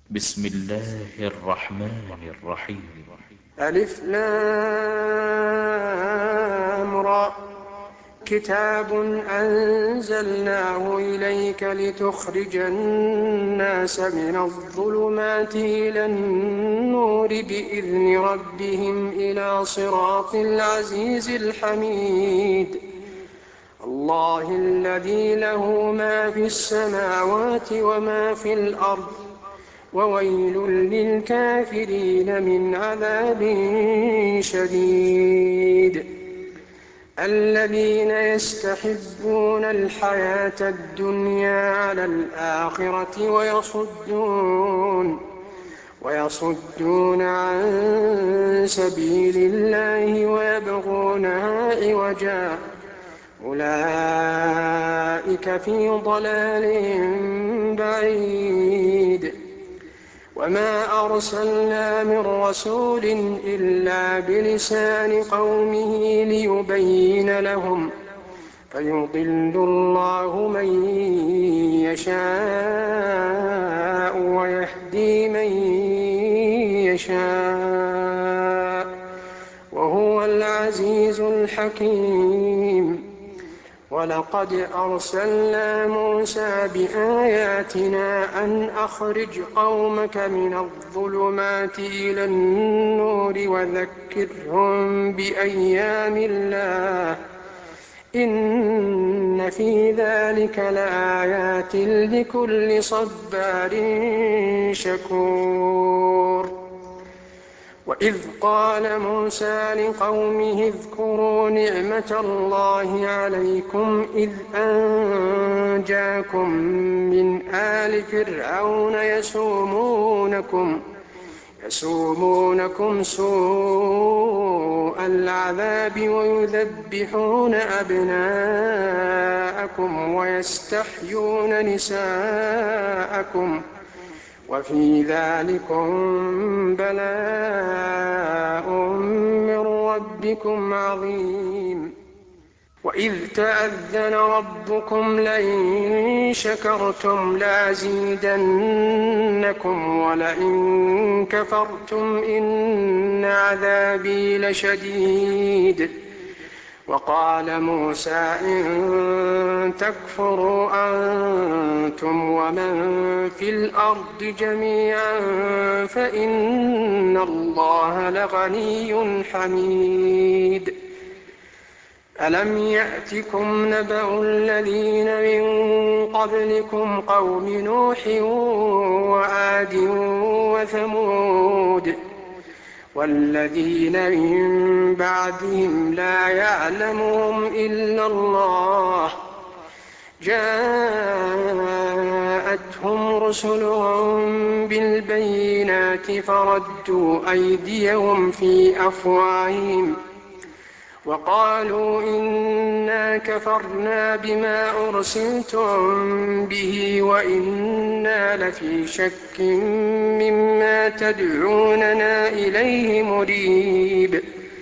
بسم الله الرحمن الرحيم. ألف لام را. كتاب أنزلناه إليك لتخرج الناس من الظلمات إلى النور بإذن ربهم إلى صراط العزيز الحميد. الله الذي له ما في السماوات وما في الأرض، وويل للكافرين من عذاب شديد. الذين يستحبون الحياة الدنيا على الآخرة ويصدون عن سبيل الله ويبغونها عوجا، أولئك في ضلال بعيد. وما أرسلنا من رسول إلا بلسان قومه ليبين لهم، فيضل الله من يشاء ويهدي من يشاء، وهو العزيز الحكيم. ولقد أرسلنا موسى بآياتنا أن أخرج قومك من الظلمات إلى النور وذكرهم بأيام الله، إن في ذلك لآيات لكل صبار شكور. وإذ قال موسى لقومه اذكروا نعمة الله عليكم إذ أنجاكم من آل فرعون يسومونكم سوء العذاب ويذبحون أبناءكم ويستحيون نساءكم، وفي ذلكم بلاء من ربكم عظيم. وإذ تأذن ربكم لئن شكرتم لأزيدنكم ولئن كفرتم إن عذابي لشديد. وقال موسى إن تكفروا أنتم ومن في الأرض جميعا فإن الله لغني حميد. ألم يأتكم نبأ الذين من قبلكم قوم نوح وعاد وثمود والذين من بعدهم لا يعلمهم إلا الله، جاءتهم رسلهم بالبينات فردوا أيديهم في أفواههم وقالوا إنا كفرنا بما أرسلتم به وإنا لفي شك مما تدعوننا إليه مريب.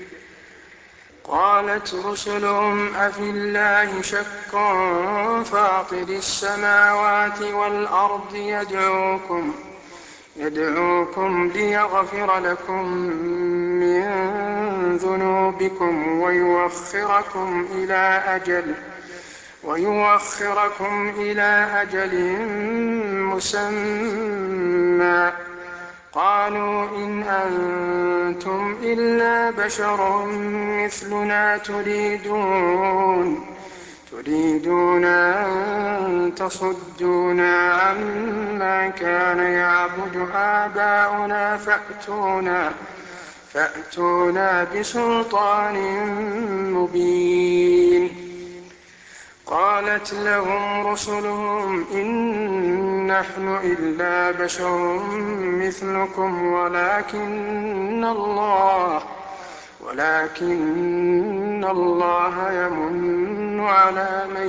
قالت رسلهم أفي الله شك فاطر السماوات والأرض يدعوكم ليغفر لكم من ذنوبكم ويوخركم إلى أجل مسمى. قالوا إن أنتم إلا بشر مثلنا تريدون أن تصدونا عما كان يعبد آباؤنا فأتونا بسلطان مبين. قالت لهم رسلهم إن نحن إلا بشر مثلكم ولكن الله يمن على من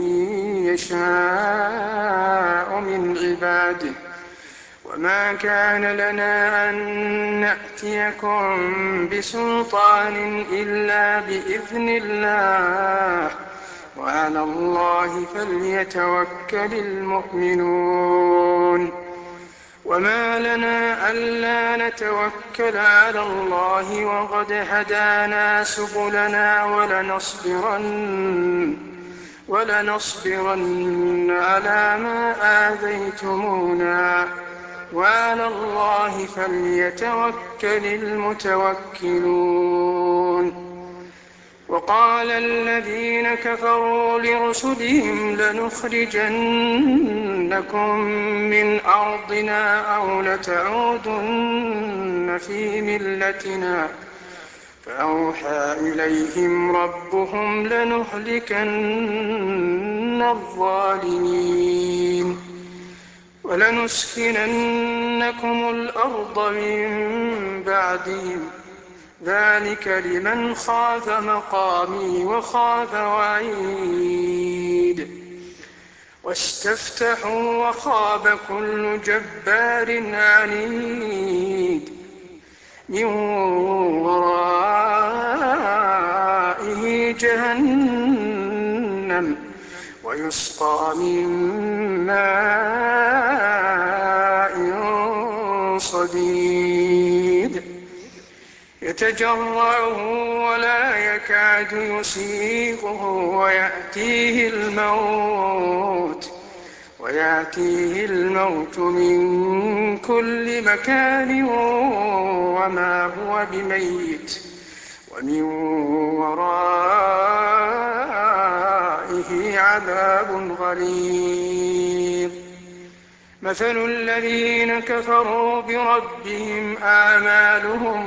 يشاء من عباده، وما كان لنا أن نأتيكم بسلطان إلا بإذن الله، وعلى الله فليتوكل المؤمنون. وما لنا ألا نتوكل على الله وقد هدانا سبلنا ولنصبرن على ما آذيتمونا وعلى الله فليتوكل المتوكلون. وقال الذين كفروا لرسلهم لنخرجنكم من أرضنا أو لتعودن في ملتنا فأوحى إليهم ربهم لنهلكن الظالمين ولنسكننكم الأرض من بعدهم ذلك لمن خاف مقامي وخاف وعيد. واستفتحوا وخاب كل جبار عنيد من ورائه جهنم ويسقى من ماء صديد يتجرعه ولا يكاد يسيغه ويأتيه الموت من كل مكان وما هو بميت ومن ورائه عذاب غليظ. مثل الذين كفروا بربهم أعمالهم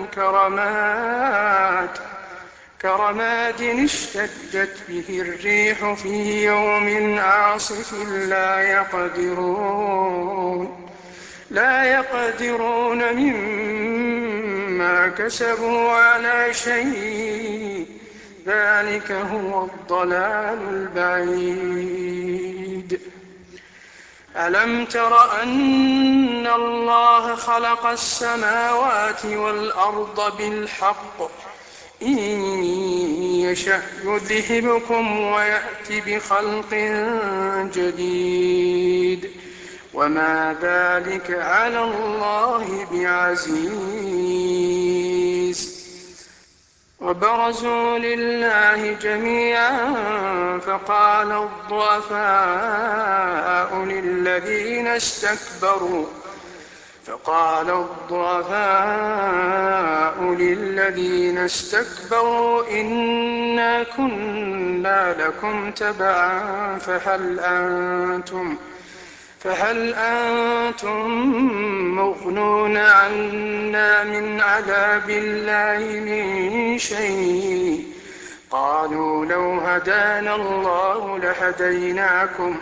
كرماد اشتدت به الريح في يوم عاصف لا يقدرون مما كسبوا على شيء ذلك هو الضلال البعيد. ألم تر أن الله خلق السماوات والأرض بالحق إن يشأ يذهبكم ويأت بخلق جديد وما ذلك على الله بعزيز. وبرزوا لله جميعا فقال الضعفاء للذين استكبروا إنا كنا لكم تبعا فهل أنتم مغنون عنا من عذاب الله من شيء قالوا لو هدانا الله لهديناكم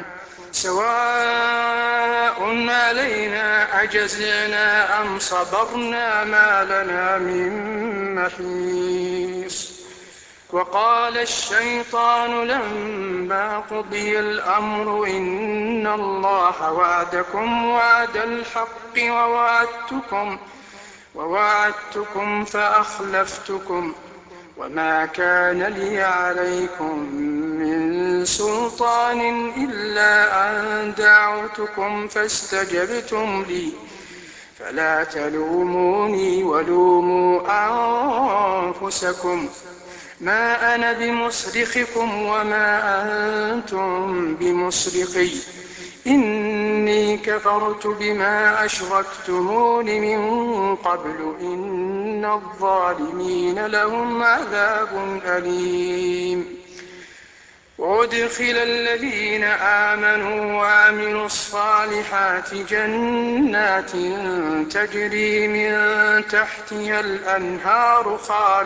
سواء علينا أجزعنا أم صبرنا ما لنا من محيص. وقال الشيطان لما قضي الأمر إن الله وعدكم وعد الحق ووعدتكم فأخلفتكم وما كان لي عليكم من سلطان إلا أن دعوتكم فاستجبتم لي فلا تلوموني ولوموا أنفسكم ما أنا بمصرخكم وما أنتم بمصرخي إني كفرت بما أشركتمون من قبل إن الظالمين لهم عذاب أليم. وأدخل الذين آمنوا وعملوا الصالحات جنات تجري من تحتها الأنهار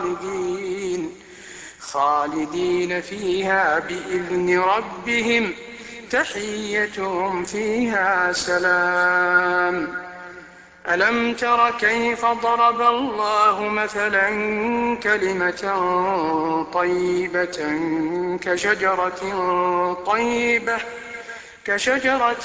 خالدين فيها بإذن ربهم تحيتهم فيها سلام. ألم تر كيف ضرب الله مثلا كلمة طيبة كشجرة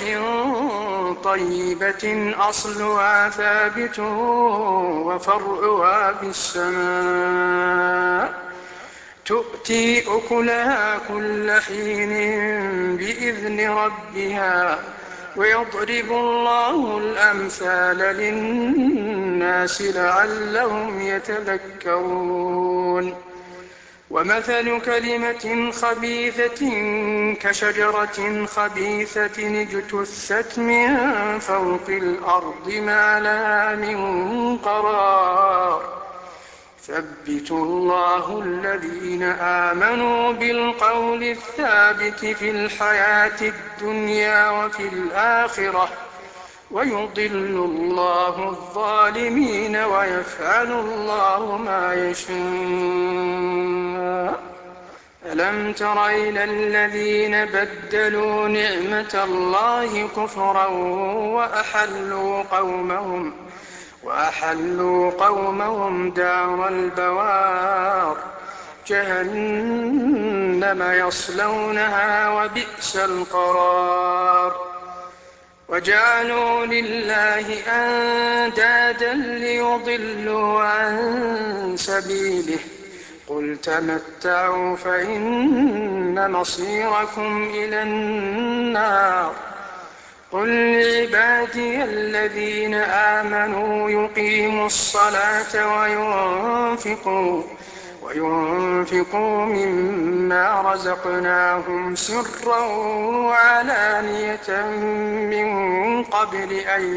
طيبة أصلها ثابت وفرعها في السماء تؤتي أكلها كل حين بإذن ربها ويضرب الله الأمثال للناس لعلهم يتذكرون ومثل كلمة خبيثة كشجرة خبيثة اجتثت من فوق الأرض ما لها من قرار يثبت الله الذين آمنوا بالقول الثابت في الحياة الدنيا وفي الآخرة ويضل الله الظالمين ويفعل الله ما يشاء. ألم تر إلى الذين بدلوا نعمة الله كفرا وأحلوا قومهم دار البوار جهنم يصلونها وبئس القرار وجعلوا لله أندادا ليضلوا عن سبيله قل تمتعوا فإن مصيركم إلى النار قل لعبادي الذين آمنوا يقيموا الصلاة وينفقوا مما رزقناهم سرا وعلانية من قبل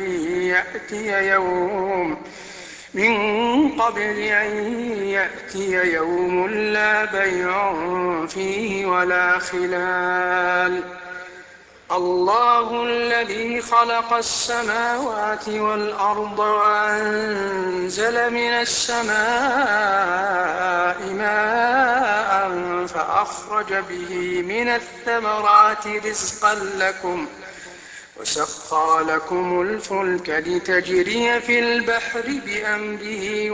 أن يأتي يوم لا بيع فيه ولا خلال الله الذي خلق السماوات والأرض وأنزل من السماء ماء فأخرج به من الثمرات رزقا لكم وسخر لكم الفلك لتجري في البحر بأمره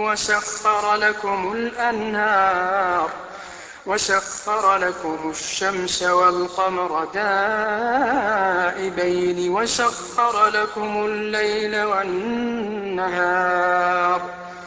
وسخر لكم الشمس والقمر دائبين وسخر لكم الليل والنهار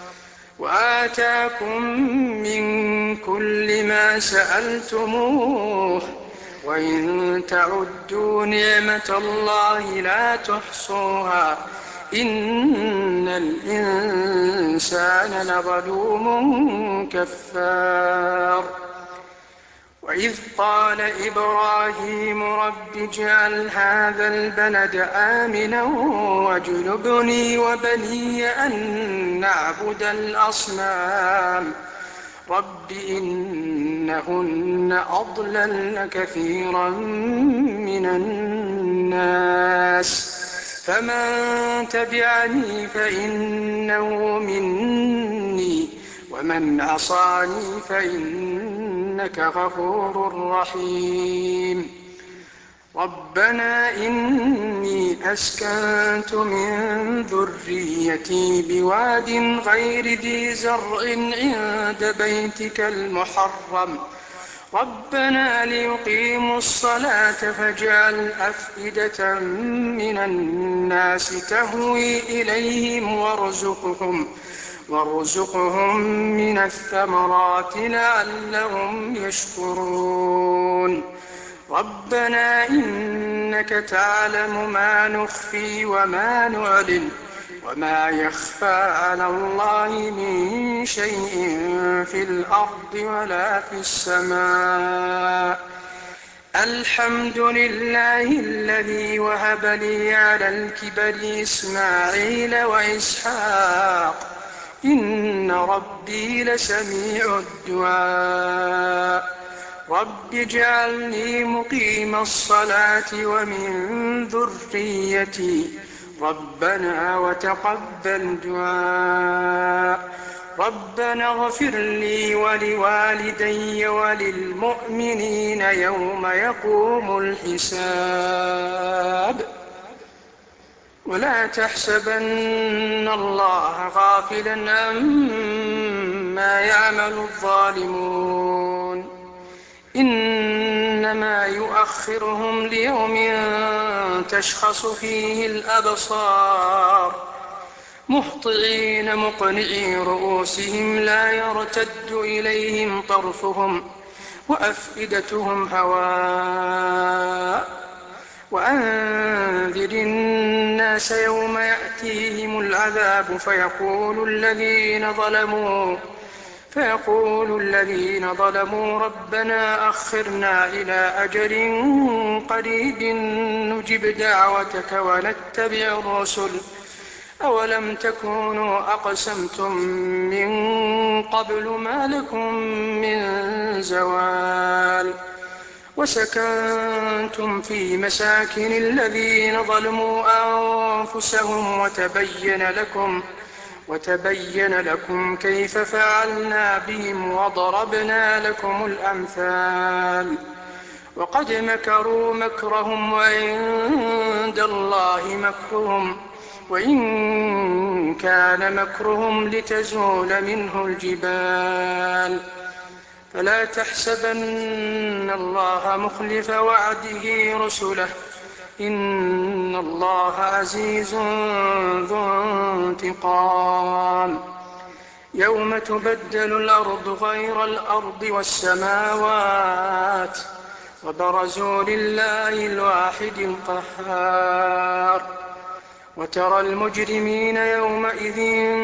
وآتاكم من كل ما سألتموه وإن تعدوا نعمة الله لا تحصوها إن الإنسان لظلوم كفار وإذ قال إبراهيم رب اجعل هذا البلد آمنا واجنبني وبني أن نعبد الأصنام رب إنهن أضللن كثيرا من الناس فمن تبعني فإنه مني ومن عصاني فإنك غفور رحيم ربنا إني أسكنت من ذريتي بواد غير ذي زرع عند بيتك المحرم ربنا ليقيموا الصلاة فاجعل أفئدة من الناس تهوي إليهم وارزقهم من الثمرات لعلهم يشكرون ربنا إنك تعلم ما نخفي وما نعلن وما يخفى على الله من شيء في الأرض ولا في السماء الحمد لله الذي وهب لي على الكبر إسماعيل وإسحاق إن ربي لسميع الدعاء رب اجعلني مقيم الصلاة ومن ذريتي ربنا وتقبل دعاء ربنا اغفر لي ولوالدي وللمؤمنين يوم يقوم الحساب ولا تحسبن الله غافلا عما يعمل الظالمون إنما يؤخرهم ليوم تشخص فيه الأبصار مهطعين مقنعي رؤوسهم لا يرتد إليهم طرفهم وأفئدتهم هواء وأنذر الناس يوم يأتيهم العذاب فيقول الذين ظلموا ربنا أخرنا إلى أجل قريب نجب دعوتك ونتبع الرسل أولم تكونوا أقسمتم من قبل ما لكم من زوال وسكنتم في مساكن الذين ظلموا أنفسهم وتبين لكم كيف فعلنا بهم وضربنا لكم الأمثال وقد مكروا مكرهم وعند الله مكرهم وإن كان مكرهم لتزول منه الجبال فلا تحسبن الله مخلف وعده رسله إن الله عزيز ذو انتقام يوم تبدل الأرض غير الأرض والسماوات وبرزوا لله الواحد القهار وترى المجرمين يومئذ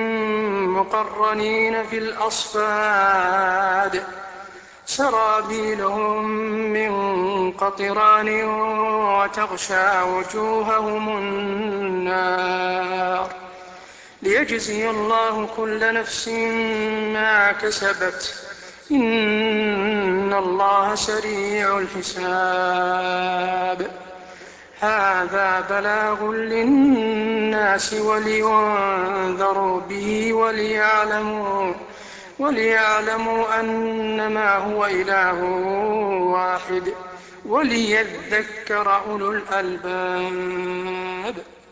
مقرنين في الأصفاد سرابيلهم من قطران وتغشى وجوههم النار ليجزي الله كل نفس ما كسبت إن الله سريع الحساب هذا بلاغ للناس ولينذروا به وليعلموا أنما هو إله واحد وليذكر أولو الألباب